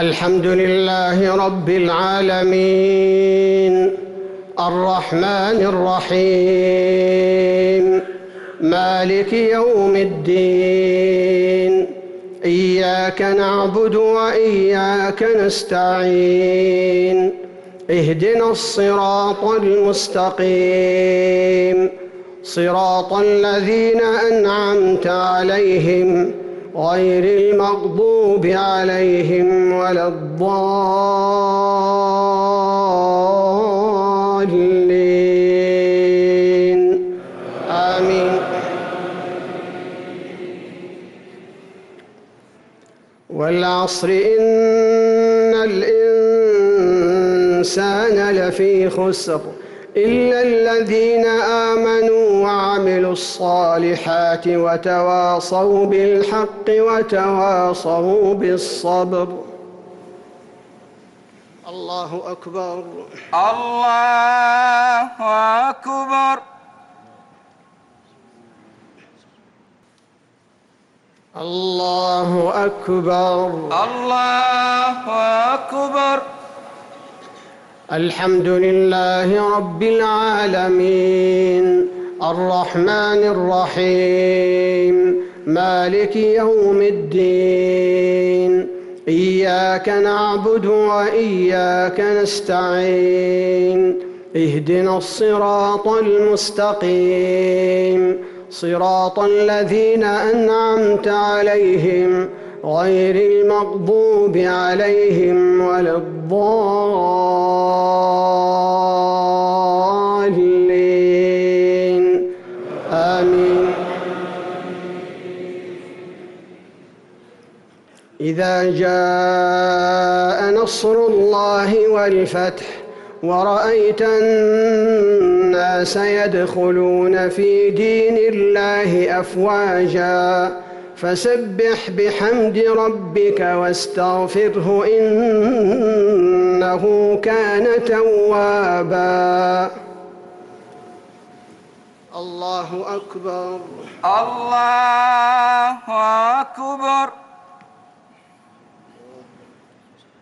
الحمد لله رب العالمين الرحمن الرحيم مالك يوم الدين إياك نعبد وإياك نستعين اهدنا الصراط المستقيم صراط الذين أنعمت عليهم غير المغضوب عليهم ولا الضالين آمين. والعصر إن الإنسان لفي خسر إلا الذين آمنوا وعملوا الصالحات وتواصوا بالحق وتواصوا بالصبر. الله أكبر الله أكبر. الله أكبر الله أكبر. الحمد لله رب العالمين الرحمن الرحيم مالك يوم الدين إياك نعبد وإياك نستعين اهدنا الصراط المستقيم صراط الذين أنعمت عليهم غير المغضوب عليهم ولا الضالين آمين. إذا جاء نصر الله والفتح ورأيت الناس يدخلون في دين الله أفواجا فسبح بحمد ربك واستغفره إنه كان توابا. الله أكبر الله أكبر.